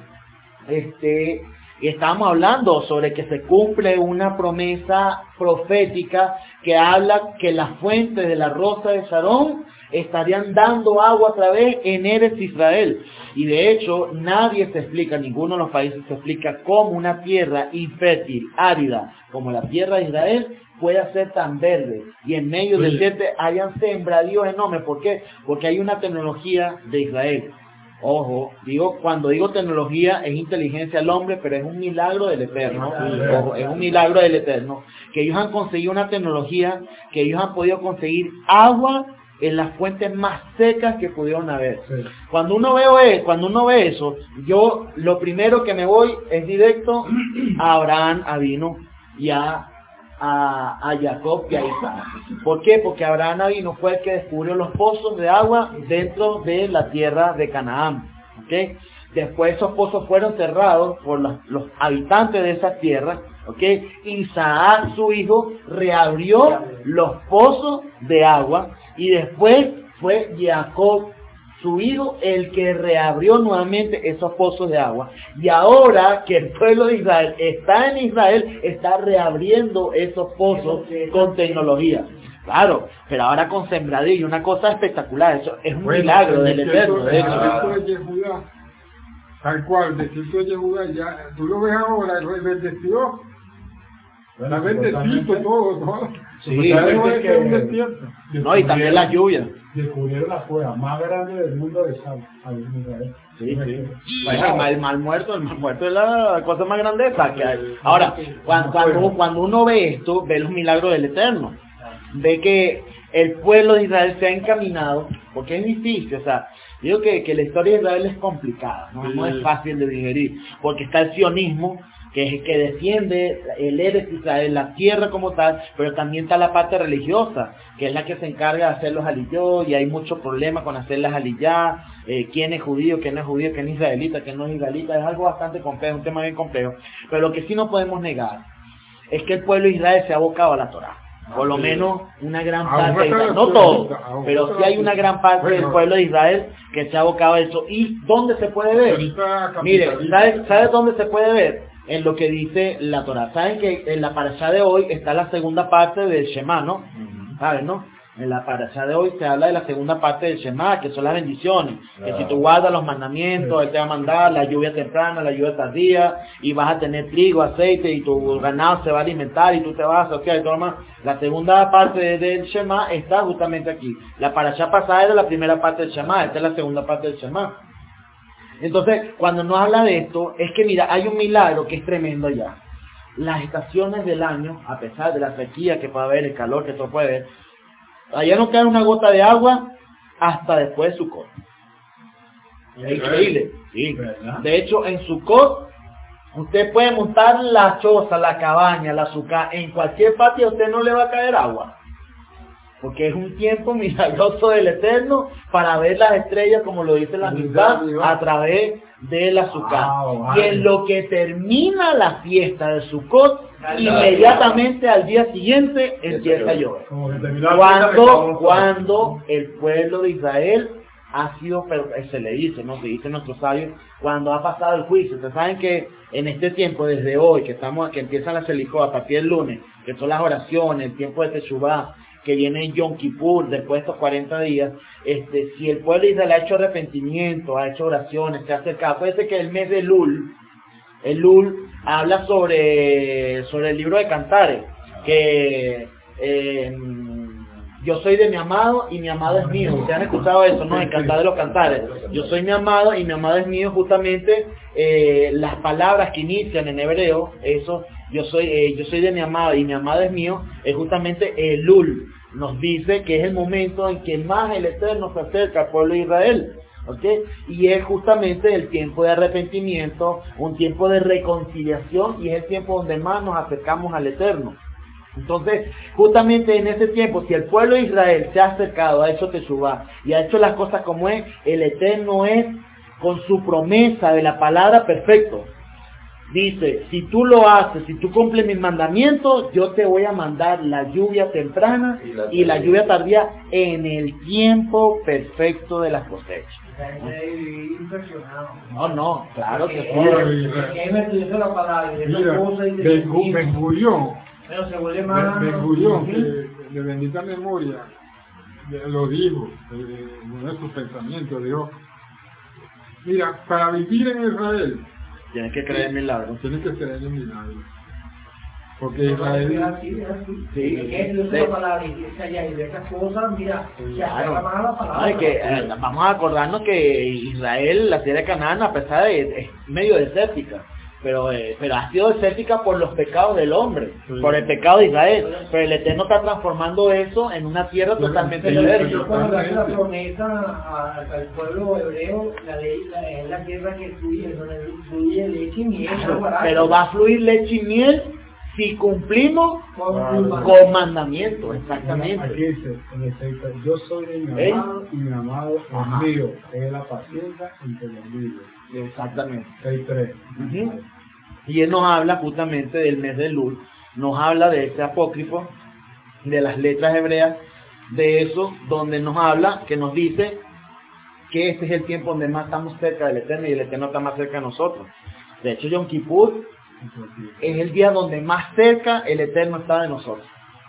este, y estábamos hablando sobre que se cumple una promesa profética que habla que las fuentes de la rosa de Sharon estarían dando agua otra vez en Eretz Israel. Y de hecho, nadie se explica, ninguno de los países se explica cómo una tierra infértil, árida, como la tierra de Israel, pueda ser tan verde. Y en medio del desierto hayan sembradíos enormes. ¿Por qué? Porque hay una tecnología de Israel. Ojo, digo, cuando digo tecnología es inteligencia del hombre, pero es un milagro del Eterno. Ojo, es un milagro del Eterno. Que ellos han conseguido una tecnología, que ellos han podido conseguir agua en las fuentes más secas que pudieron haber. Sí. Cuando uno ve, cuando uno ve eso, yo lo primero que me voy es directo a Abraham, a Vino y a, a, a Jacob y a Isaac. ¿Por qué? Porque Abraham Avino fue el que descubrió los pozos de agua dentro de la tierra de Canaán. ¿Okay? Después esos pozos fueron cerrados por los, los habitantes de esa tierra. ¿Okay? Isaac, su hijo, reabrió los pozos de agua y después fue Jacob, su hijo, el que reabrió nuevamente esos pozos de agua. Y ahora que el pueblo de Israel está en Israel, está reabriendo esos pozos con tecnología. Claro, pero ahora con sembradillo, una cosa espectacular. Eso es un Bueno, milagro el del desierto- Eterno. De el hecho. desierto de Yehudá, tal cual, el desierto de Yehudá, ya, tú lo ves ahora, el bendeció, Bueno, está bendecido todo, todo. Sí, Ya supuestamente no es que es un que- desierto. No, y también la lluvia. Descubrieron la cueva más grande del mundo de Sal, ahí en Israel. Sí, sí. Bueno, el, mal, el mal muerto, el mal muerto es la cosa más grande esa que hay. Ahora, cuando, cuando, cuando uno ve esto, ve los milagros del Eterno. Ve que el pueblo de Israel se ha encaminado, porque es difícil, o sea, digo que, que la historia de Israel es complicada, ¿no? No es fácil de digerir, porque está el sionismo, que es el que defiende el Eretz Israel, la tierra como tal, pero también está la parte religiosa, que es la que se encarga de hacer los aliyot, y hay muchos problemas con hacer las aliyah, eh, quién es judío, quién no es judío, quién es israelita, quién no es israelita, es algo bastante complejo, un tema bien complejo, pero lo que sí no podemos negar es que el pueblo de Israel se ha abocado a la Torá. Por lo menos una gran Aún parte de está Israel, la no Torá, todo, aún pero está sí la hay una Torá. gran parte del Bueno. pueblo de Israel que se ha abocado a eso. ¿Y dónde se puede ver? Ahorita Mire, capitalista. ¿sabes sabe dónde se puede ver? En lo que dice la Torá. Saben que en la parashá de hoy está la segunda parte del Shema, ¿no? ¿Saben, no? En la parashá de hoy se habla de la segunda parte del Shema, que son las bendiciones. Que si tú guardas los mandamientos, Él te va a mandar la lluvia temprana, la lluvia tardía, y vas a tener trigo, aceite, y tu ganado se va a alimentar, y tú te vas a saciar y todo lo demás. La segunda parte del Shema está justamente aquí. La parashá pasada era la primera parte del Shema, esta es la segunda parte del Shema. Entonces, cuando nos habla de esto, es que mira, hay un milagro que es tremendo allá. Las estaciones del año, a pesar de la sequía que puede haber, el calor que todo puede haber, allá no cae una gota de agua hasta después de Sukkot. Es increíble, sí. De hecho, en Sukkot, usted puede montar la choza, la cabaña, la azúcar, en cualquier patio a usted no le va a caer agua. Porque es un tiempo milagroso del Eterno para ver las estrellas, como lo dice la mitad, a través del azúcar. Wow, Y en lo que termina la fiesta de Sukkot, inmediatamente al día siguiente empieza a llover. Como que terminó la fiesta de Cuando, Cabo. cuando el pueblo de Israel ha sido, pero se le dice, no se dice nuestros sabios, cuando ha pasado el juicio. Ustedes saben que en este tiempo, desde hoy, que estamos, que empiezan las Selijot a partir del lunes, que son las oraciones, el tiempo de Teshuvah, que viene Yom Kippur, después de estos cuarenta días, este, si el pueblo de Israel ha hecho arrepentimiento, ha hecho oraciones, se ha acercado, puede ser que el mes de Lul, el Lul habla sobre, sobre el libro de Cantares, que eh, yo soy de mi amado y mi amado es mío. Ustedes han escuchado eso, ¿no? En Cantar de los Cantares. Yo soy mi amado y mi amado es mío. Justamente eh, las palabras que inician en hebreo, eso, yo soy eh, yo soy de mi amado y mi amado es mío, es justamente Elul. Nos dice que es el momento en que más el Eterno se acerca al pueblo de Israel. ¿Okay? Y es justamente el tiempo de arrepentimiento, un tiempo de reconciliación, y es el tiempo donde más nos acercamos al Eterno. Entonces, justamente en ese tiempo, si el pueblo de Israel se ha acercado, ha hecho Teshuvá y ha hecho las cosas como es, el Eterno es, con su promesa de la palabra, perfecto. Dice, si tú lo haces, si tú cumples mis mandamientos, yo te voy a mandar la lluvia temprana y la, y la lluvia tardía en el tiempo perfecto de las cosechas. No, no, claro que sí. Mira, Ben-Gurión, pero se vuelve más... Ben-Gurión, de bendita memoria, lo dijo, uno de sus pensamientos, dijo, mira, para vivir en Israel, tienes que creer en milagros. Tienes que creer en milagros. Porque Israel... Sí, claro. Que, eh, vamos a acordarnos que Israel, la tierra de Canaán, a pesar de es medio desértica, pero eh, pero ha sido desértica por los pecados del hombre, sí, por el pecado de Israel, pero el Eterno está transformando eso en una tierra sí, totalmente desértica. Cuando hace la promesa al pueblo hebreo, la ley la, es la tierra que fluye, donde fluye leche y miel. Pero, pero va a fluir leche y miel si cumplimos con, con mandamientos, exactamente. Aquí dice, en el seis, yo soy de mi amado y mi amado es mío, es la paciencia entre los míos. Exactamente. seis tres. Uh-huh. Y él nos habla justamente del mes de Elul, nos habla de ese apócrifo, de las letras hebreas, de eso, donde nos habla, que nos dice que este es el tiempo donde más estamos cerca del Eterno y el Eterno está más cerca de nosotros. De hecho, Yom Kippur es el día donde más cerca el Eterno está de nosotros.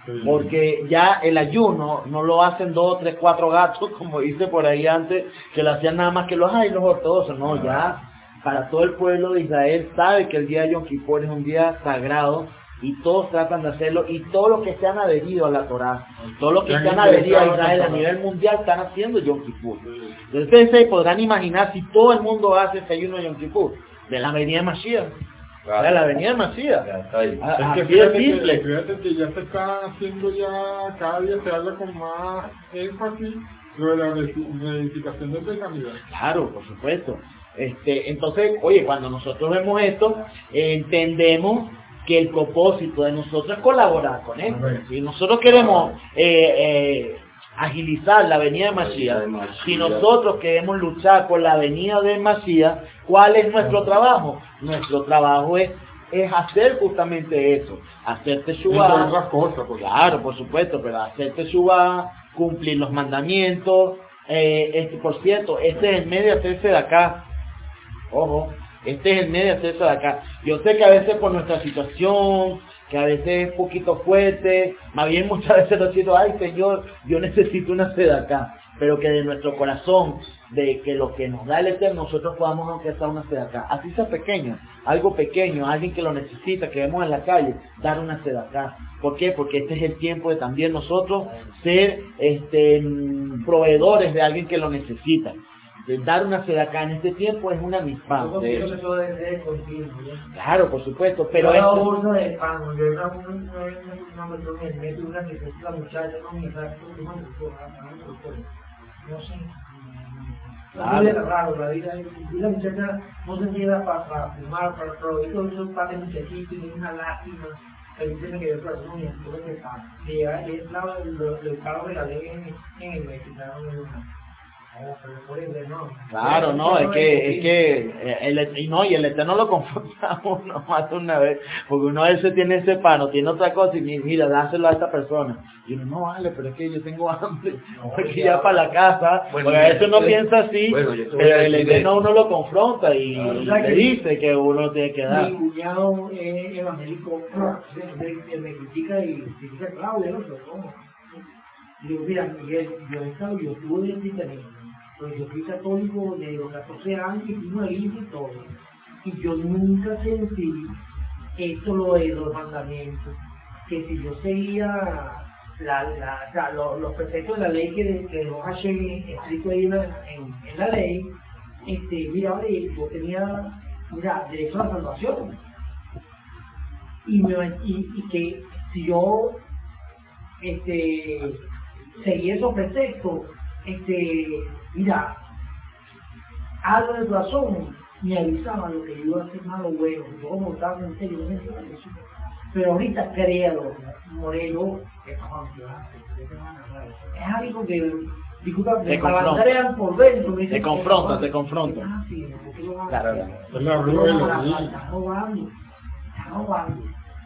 Porque ya el ayuno no lo hacen dos, tres, cuatro gatos, como dice por ahí antes, que lo hacían nada más que los, ay, los ortodoxos. No, ya para todo el pueblo de Israel sabe que el día de Yom Kippur es un día sagrado y todos tratan de hacerlo, y todos los que se han adherido a la Torá, todos los que se han adherido a Israel a nivel mundial están haciendo Yom Kippur. Entonces ustedes se podrán imaginar si todo el mundo hace ese ayuno de Yom Kippur, de la venida de Mashiach. Claro. De la venida de Mashiach. Es que fíjate que, fíjate que ya se está haciendo, ya cada día se habla con más énfasis sobre la verificación del pecado. Claro, por supuesto. Este, entonces, oye, cuando nosotros vemos esto, eh, entendemos que el propósito de nosotros es colaborar con él. Si nosotros queremos eh, eh, agilizar la venida de Mashiach, si nosotros queremos luchar por la venida de Mashiach, ¿cuál es nuestro trabajo? Nuestro trabajo es, es hacer justamente eso, hacer Teshuvá, otras cosas, por claro, por supuesto, pero hacer Teshuvá, cumplir los mandamientos. Eh, este, por cierto, este es el medio de hacerse de acá. Ojo, este es el medio de hacerse de acá. Yo sé que a veces por nuestra situación, que a veces es poquito fuerte, más bien muchas veces lo siento, ay Señor, yo necesito una sed acá, pero que de nuestro corazón, de que lo que nos da el Eterno, nosotros podamos empezar una sed acá, así sea pequeña, algo pequeño, alguien que lo necesita, que vemos en la calle, dar una sed acá. ¿Por qué? Porque este es el tiempo de también nosotros ser este, proveedores de alguien que lo necesita. De dar una sedacá en este tiempo es una misma. Claro, por supuesto, pero yo esto... bolsa de pan, yo era una me meto una que es la muchacha, no me da no sé. Claro. Es raro, la vida, y la muchacha no se lleva para, para fumar, para proveer esos padres muchachitos, y una lástima. Ahí tiene que ver con la uña, tuve que estar. Y es la, el carro de la ley en, en el mes, quitaron en una. Claro, no, es que, es que, el, y no, y el Eterno lo confronta uno más de una vez, porque uno a veces tiene ese pan, o tiene otra cosa, y mira, dáselo a esta persona, y uno, no vale, pero es que yo tengo hambre, no, porque ya, ya para la casa, bueno, porque a veces uno piensa así, bueno, pero el Eterno uno lo confronta, y, no, y le dice que uno tiene que dar. Mi cuñado es evangélico, me critica y critica a Claudia, no sé cómo. Digo, mira, Miguel, yo he estado, yo estuve en el cristianismo. Pues yo fui católico de los catorce años y fui marino y todo. Y yo nunca sentí esto lo de los mandamientos. Que si yo seguía la, la, o sea, los, los preceptos de la ley que, que dejó Hashem escrito ahí en, en, en la ley, este, mira, vale, yo tenía, mira, derecho a la salvación. Y, me, y, y que si yo este, seguía esos preceptos, este, mira, algo en el corazón me avisaba lo que yo iba a hacer malo o bueno, yo como estaba en serio, no pensaba eso. Pero ahorita créalo, Morelo, es algo que, disculpa, me balancean por dentro. Me te confronta, te confronta. Ah, sí, porque lo claro, claro. Está robando, está robando.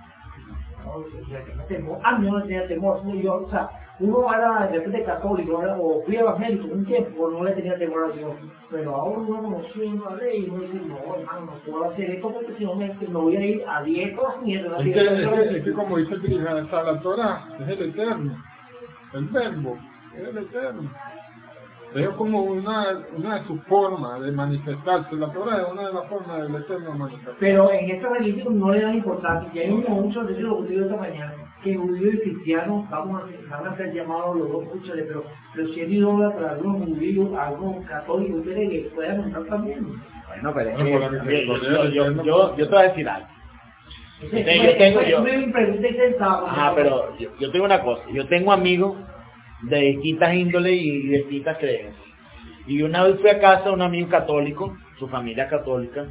Ah, yo no tenía temor, yo, o sea, uno era de repente católico, ¿verdad? O fui evangélico un tiempo, no le tenía temor a Dios, pero ahora uno conoció una ley y uno dice, no, hermano, no puedo hacer esto porque si no me, me voy a ir a diez cosas mierda. Es que, es, que, es que como dice el la Torah, es el Eterno, el Verbo, es el Eterno. Es como una, una de sus formas de manifestarse. La Torah es una de las formas del Eterno de manifestarse. Pero en esta religión no le dan importancia. Y hay muchos de lo que digo esta mañana, que judíos y cristianos vamos a, van a ser llamados los dos, escúchale, pero, pero si es idólatra, algunos judíos, algunos católicos, ustedes que puedan entrar también. Bueno, pero es que yo, yo, yo, yo, yo te voy a decir algo. Yo tengo, yo tengo, yo, ajá, pero yo, yo tengo una cosa, yo tengo amigos de distintas índoles y de distintas creencias. Y una vez fui a casa de un amigo católico, su familia católica,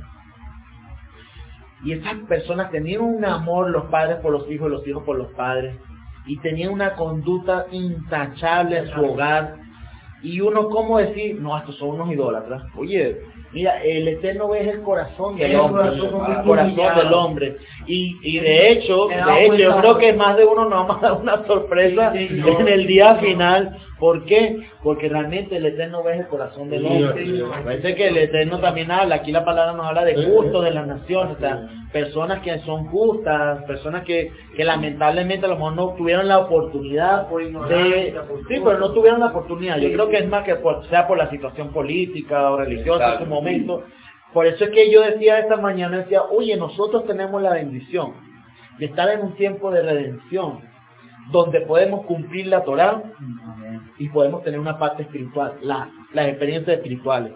y esas personas tenían un amor, los padres por los hijos, los hijos por los padres, y tenían una conducta intachable en su hogar. Y uno, ¿cómo decir? No, estos son unos idólatras. Oye, mira, el Eterno ve el corazón del hombre, el corazón del hombre. Y, y de hecho, de hecho, yo creo que más de uno nos va a dar una sorpresa en el día final. ¿Por qué? Porque realmente el Eterno ve el corazón del hombre. Parece que el Eterno también habla, aquí la palabra nos habla de justo de las naciones, o sea, personas que son justas, personas que, que lamentablemente a lo mejor no tuvieron la oportunidad de... Sí, pero no tuvieron la oportunidad. Yo creo que es más que por, sea por la situación política o religiosa en su momento. Por eso es que yo decía esta mañana, decía, oye, nosotros tenemos la bendición de estar en un tiempo de redención, donde podemos cumplir la Torá y podemos tener una parte espiritual, la, las experiencias espirituales,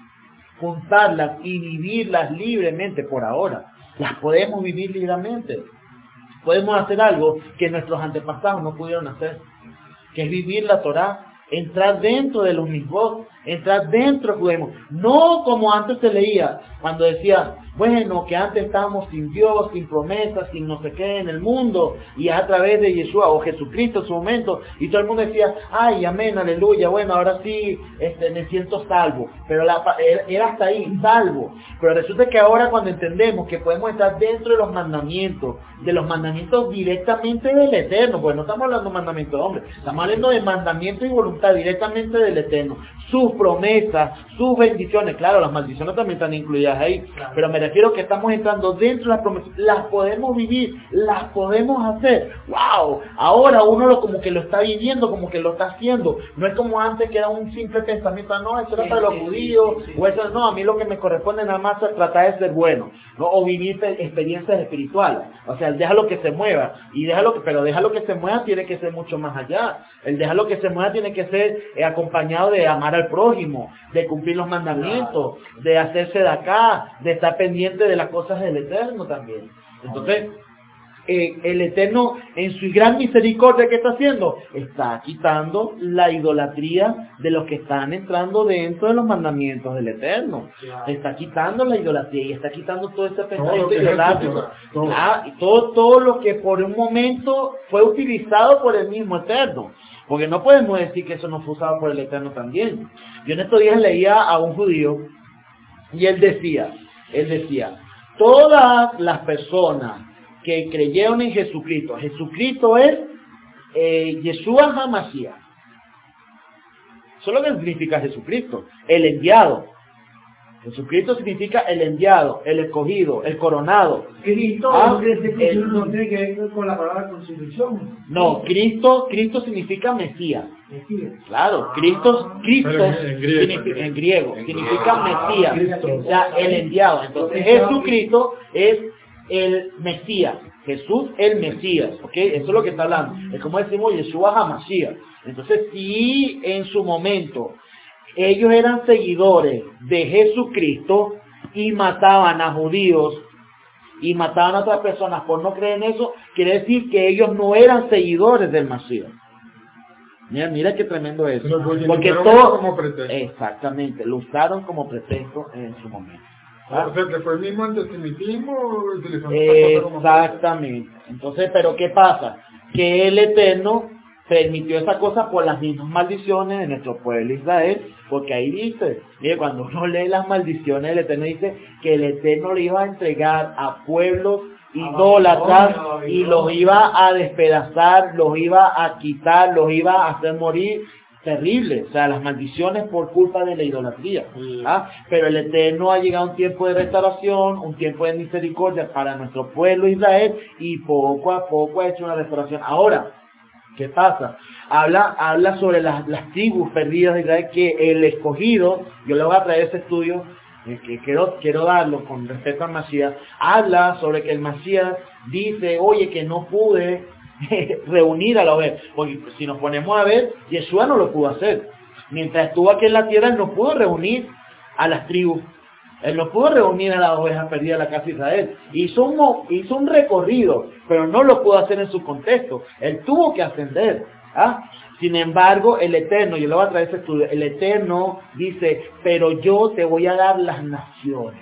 juntarlas y vivirlas libremente por ahora. Las podemos vivir libremente. Podemos hacer algo que nuestros antepasados no pudieron hacer, que es vivir la Torá, entrar dentro de los mismos, entrar dentro del judaísmo. No como antes se leía, cuando decía, bueno, que antes estábamos sin Dios, sin promesas, sin no sé qué en el mundo, y a través de Yeshua o Jesucristo en su momento, y todo el mundo decía, ay, amén, aleluya, bueno, ahora sí este, me siento salvo, pero la, era hasta ahí, salvo. Pero resulta que ahora cuando entendemos que podemos estar dentro de los mandamientos, de los mandamientos directamente del Eterno, pues no estamos hablando de mandamientos de hombres, estamos hablando de mandamientos y voluntad directamente del Eterno, sus promesas, sus bendiciones, claro, las maldiciones también están incluidas ahí, claro. Pero me refiero que estamos entrando dentro de las promesas, las podemos vivir, las podemos hacer. ¡Wow! Ahora uno lo como que lo está viviendo, como que lo está haciendo. No es como antes que era un simple pensamiento, no, eso era sí, para los sí, judíos, sí, sí, o eso no, a mí lo que me corresponde nada más es tratar de ser bueno, ¿no? O vivir experiencias espirituales. O sea, el déjalo que se mueva, y déjalo que, pero déjalo que se mueva tiene que ser mucho más allá. El déjalo que se mueva tiene que ser eh, acompañado de amar al prójimo, de cumplir los mandamientos, de hacerse de acá, de estar pendiente de las cosas del Eterno también. Entonces, eh, el Eterno, en su gran misericordia, ¿qué está haciendo? Está quitando la idolatría de los que están entrando dentro de los mandamientos del Eterno. Está quitando la idolatría y está quitando todo ese pensamiento idolátrico. Todo. Ah, y todo, todo lo que por un momento fue utilizado por el mismo Eterno. Porque no podemos decir que eso no fue usado por el Eterno también. Yo en estos días leía a un judío y él decía, él decía, todas las personas que creyeron en Jesucristo, Jesucristo es eh, Yeshua HaMashiach. Eso es lo que significa Jesucristo, el enviado. Jesucristo significa el enviado, el escogido, el coronado. Cristo ah, no, el, no tiene que ver con la palabra crucifixión. No, Cristo, Cristo significa Mesías. Mesías. Claro, Cristo, Cristo en griego, significa, en griego, significa ah, Mesías, o sea, el enviado. Entonces Jesucristo es el Mesías, Jesús el Mesías, ¿ok? Eso es lo que está hablando. Es como decimos Yeshua HaMashiach. Entonces, si en su momento ellos eran seguidores de Jesucristo y mataban a judíos y mataban a otras personas por no creer en eso, quiere decir que ellos no eran seguidores del Mesías. Mira, mira qué tremendo es eso. Porque todo, como pretexto. exactamente, lo usaron como pretexto en su momento. ¿Ah? O sea, que fue el mismo antisemitismo utilizando esta cosa como Exactamente. Entonces, pero ¿qué pasa? Que el Eterno permitió esa cosa por las mismas maldiciones de nuestro pueblo Israel, porque ahí dice, mire, cuando uno lee las maldiciones, el Eterno dice que el Eterno le iba a entregar a pueblos idólatras y los iba a despedazar, los iba a quitar, los iba a hacer morir. Terrible, o sea, las maldiciones por culpa de la idolatría. ¿Ah? Pero el Eterno ha llegado un tiempo de restauración, un tiempo de misericordia para nuestro pueblo Israel, y poco a poco ha hecho una restauración. Ahora, ¿qué pasa? Habla, habla sobre las, las tribus perdidas de Israel, que el escogido, yo le voy a traer ese estudio, eh, que quiero, quiero darlo con respecto al Masías, habla sobre que el Masías dice, oye, que no pude reunir a la oveja, porque si nos ponemos a ver, Yeshua no lo pudo hacer. Mientras estuvo aquí en la tierra, él no pudo reunir a las tribus, él no pudo reunir a las ovejas perdidas de la casa de Israel. Hizo un, hizo un recorrido, pero no lo pudo hacer en su contexto. Él tuvo que ascender. ¿Ah? Sin embargo, el Eterno, yo le voy a traer ese estudio, el Eterno dice, pero yo te voy a dar las naciones.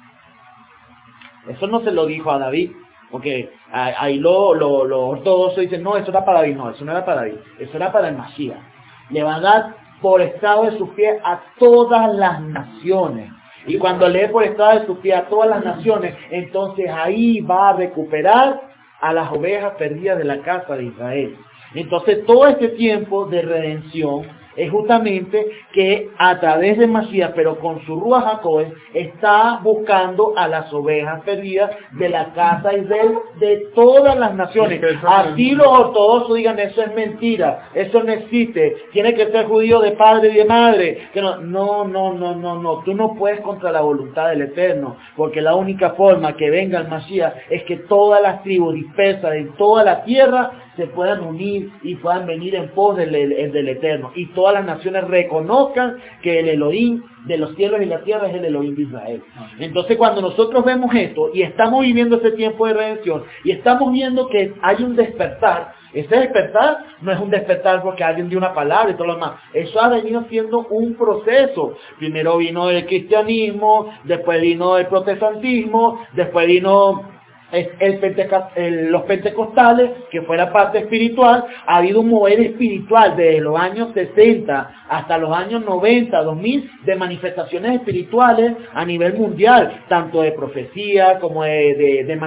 Eso no se lo dijo a David, porque ahí lo, lo, lo ortodoxo dicen, no, eso era para David. No, eso no era para David, eso era para el Masías. Le va a dar por estado de sus pies a todas las naciones. Y cuando lee por estado de sus pies a todas las naciones, entonces ahí va a recuperar a las ovejas perdidas de la casa de Israel. Entonces todo este tiempo de redención es justamente que a través de Masías, pero con su Ruach HaKodesh, está buscando a las ovejas perdidas de la casa de Israel, de todas las naciones. Así los ortodoxos digan, eso es mentira, eso no existe, tiene que ser judío de padre y de madre. Que no, no, no, no, no, no, tú no puedes contra la voluntad del Eterno, porque la única forma que venga el Masías es que todas las tribus dispersas de toda la tierra se puedan unir y puedan venir en pos del, del Eterno, y todas las naciones reconozcan que el Elohim de los cielos y la tierra es el Elohim de Israel. Entonces, cuando nosotros vemos esto y estamos viviendo ese tiempo de redención y estamos viendo que hay un despertar, ese despertar no es un despertar porque alguien dio una palabra y todo lo demás. Eso ha venido siendo un proceso. Primero vino el cristianismo, después vino el protestantismo, después vino El, el, el, los pentecostales, que fue la parte espiritual. Ha habido un mover espiritual desde los años sesenta hasta los años noventa, dos mil, de manifestaciones espirituales a nivel mundial, tanto de profecía como de, de, de